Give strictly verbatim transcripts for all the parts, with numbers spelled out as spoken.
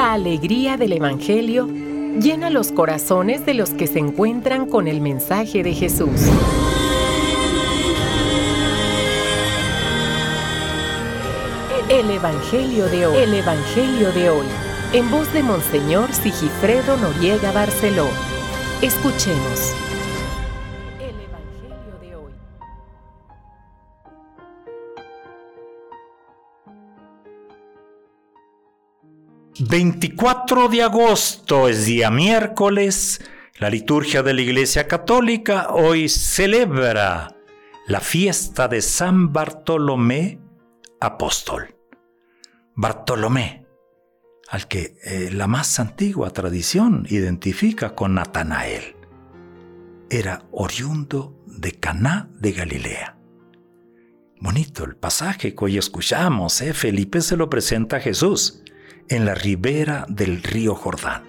La alegría del Evangelio llena los corazones de los que se encuentran con el mensaje de Jesús. El Evangelio de hoy. El Evangelio de hoy. En voz de Monseñor Sigifredo Noriega Barceló. Escuchemos. El Evangelio de hoy. veinticuatro de agosto es día miércoles. La liturgia de la Iglesia Católica hoy celebra la fiesta de San Bartolomé Apóstol. Bartolomé, al que eh, la más antigua tradición identifica con Natanael, era oriundo de Caná de Galilea. Bonito el pasaje que hoy escuchamos, ¿eh? Felipe se lo presenta a Jesús en la ribera del río Jordán.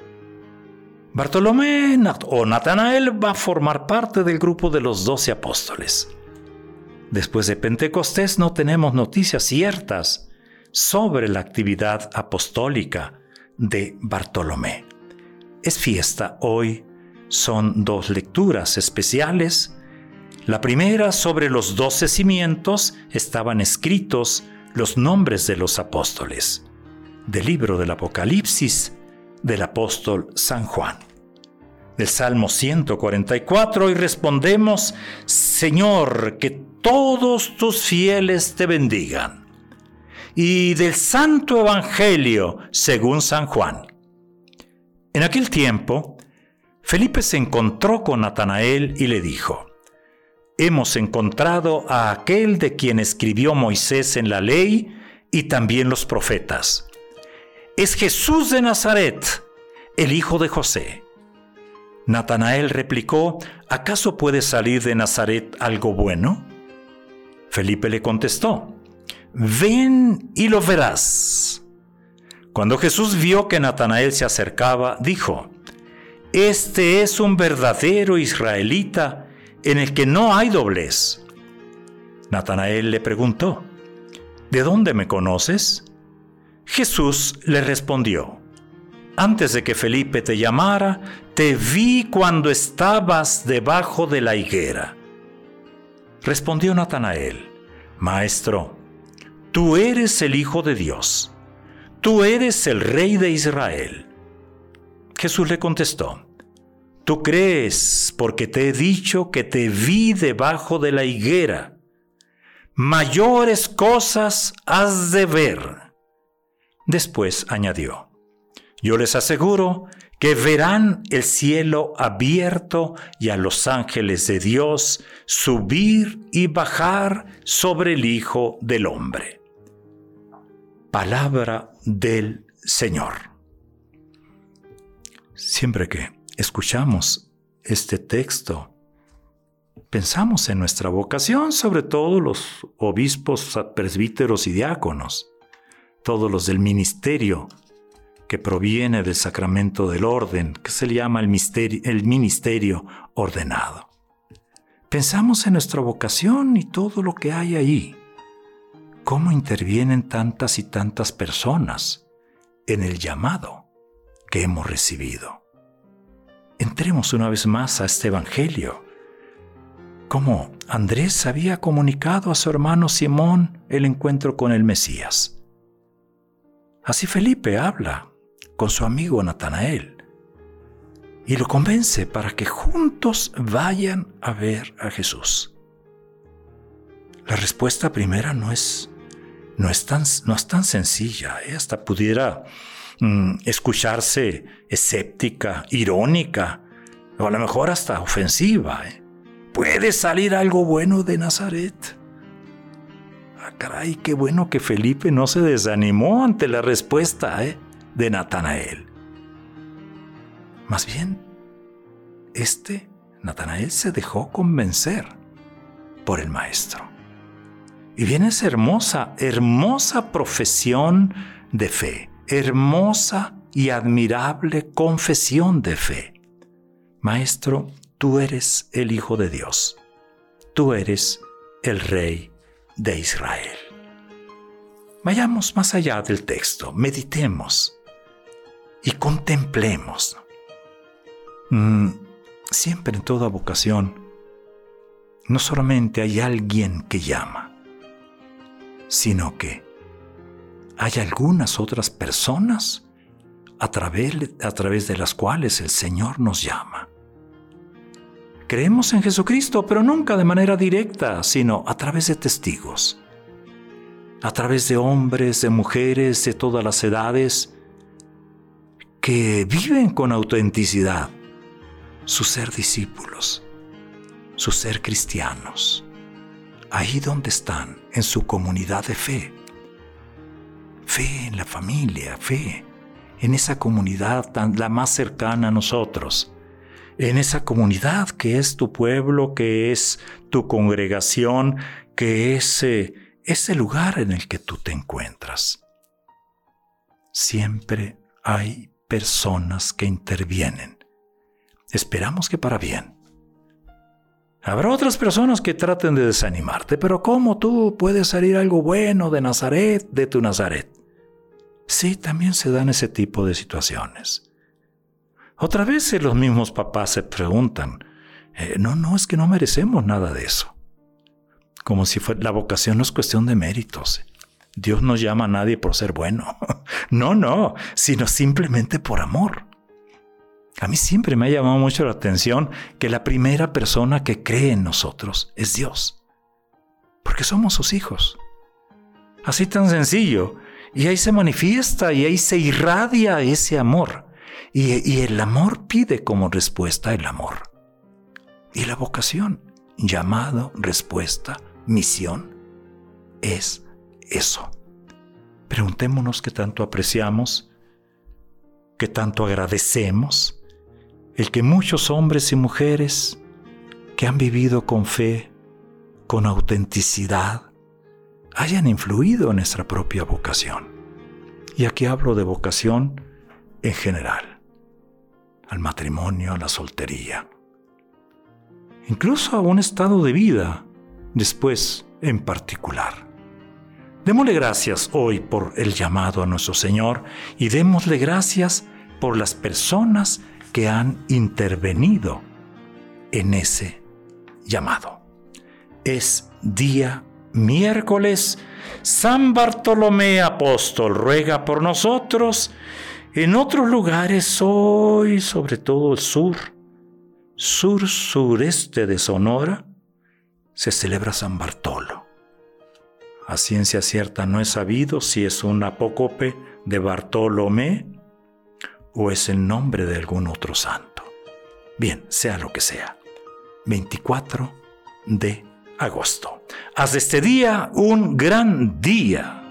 Bartolomé o Natanael va a formar parte del grupo de los doce apóstoles. Después de Pentecostés no tenemos noticias ciertas sobre la actividad apostólica de Bartolomé. Es fiesta hoy, son dos lecturas especiales. La primera, sobre los doce cimientos, estaban escritos los nombres de los apóstoles. Del libro del Apocalipsis del apóstol San Juan. Del Salmo ciento cuarenta y cuatro, y respondemos: Señor, que todos tus fieles te bendigan. Y del Santo Evangelio según San Juan. En aquel tiempo, Felipe se encontró con Natanael y le dijo: Hemos encontrado a aquel de quien escribió Moisés en la ley y también los profetas. Es Jesús de Nazaret, el hijo de José. Natanael replicó: ¿Acaso puede salir de Nazaret algo bueno? Felipe le contestó: Ven y lo verás. Cuando Jesús vio que Natanael se acercaba, dijo: Este es un verdadero israelita en el que no hay doblez. Natanael le preguntó: ¿De dónde me conoces? Jesús le respondió: Antes de que Felipe te llamara, te vi cuando estabas debajo de la higuera. Respondió Natanael: Maestro, tú eres el Hijo de Dios. Tú eres el Rey de Israel. Jesús le contestó: Tú crees porque te he dicho que te vi debajo de la higuera. Mayores cosas has de ver. Después añadió: Yo les aseguro que verán el cielo abierto y a los ángeles de Dios subir y bajar sobre el Hijo del Hombre. Palabra del Señor. Siempre que escuchamos este texto, pensamos en nuestra vocación, sobre todo los obispos, presbíteros y diáconos, todos los del ministerio que proviene del sacramento del orden, que se le llama el, misterio, el ministerio ordenado. Pensamos en nuestra vocación y todo lo que hay ahí. Cómo intervienen tantas y tantas personas en el llamado que hemos recibido. Entremos una vez más a este Evangelio. Cómo Andrés había comunicado a su hermano Simón el encuentro con el Mesías. Así Felipe habla con su amigo Natanael y lo convence para que juntos vayan a ver a Jesús. La respuesta primera no es, no es, tan, no es tan sencilla, ¿eh? Hasta pudiera mm, escucharse escéptica, irónica, o a lo mejor hasta ofensiva. ¿eh? ¿Puede salir algo bueno de Nazaret? Ah, caray, qué bueno que Felipe no se desanimó ante la respuesta ¿eh? de Natanael. Más bien, este Natanael se dejó convencer por el Maestro. Y viene esa hermosa, hermosa profesión de fe, hermosa y admirable confesión de fe. Maestro, tú eres el Hijo de Dios. Tú eres el Rey de Israel. Vayamos más allá del texto, meditemos y contemplemos. Mm, siempre en toda vocación, no solamente hay alguien que llama, sino que hay algunas otras personas a través, a través de las cuales el Señor nos llama. Creemos en Jesucristo, pero nunca de manera directa, sino a través de testigos, a través de hombres, de mujeres, de todas las edades, que viven con autenticidad su ser discípulos, su ser cristianos, ahí donde están, en su comunidad de fe. Fe en la familia, fe en esa comunidad tan, la más cercana a nosotros, en esa comunidad que es tu pueblo, que es tu congregación, que es eh, ese lugar en el que tú te encuentras. Siempre hay personas que intervienen. Esperamos que para bien. Habrá otras personas que traten de desanimarte, pero ¿cómo tú puedes salir algo bueno de Nazaret, de tu Nazaret? Sí, también se dan ese tipo de situaciones. Otras veces los mismos papás se preguntan, eh, no, no, es que no merecemos nada de eso. Como si fuera, la vocación no es cuestión de méritos. Dios no llama a nadie por ser bueno. No, no, sino simplemente por amor. A mí siempre me ha llamado mucho la atención que la primera persona que cree en nosotros es Dios. Porque somos sus hijos. Así tan sencillo. Y ahí se manifiesta y ahí se irradia ese amor. Y, y el amor pide como respuesta el amor. Y la vocación, llamado, respuesta, misión, es eso. Preguntémonos qué tanto apreciamos, qué tanto agradecemos, el que muchos hombres y mujeres que han vivido con fe, con autenticidad, hayan influido en nuestra propia vocación. Y aquí hablo de vocación en general, al matrimonio, a la soltería, incluso a un estado de vida después en particular. Démosle gracias hoy por el llamado a nuestro Señor y démosle gracias por las personas que han intervenido en ese llamado. Es día miércoles. San Bartolomé Apóstol ruega por nosotros. En otros lugares hoy, sobre todo el sur, sur-sureste de Sonora, se celebra San Bartolo. A ciencia cierta no es sabido si es un apócope de Bartolomé o es el nombre de algún otro santo. Bien, sea lo que sea. veinticuatro de agosto. Haz de este día un gran día.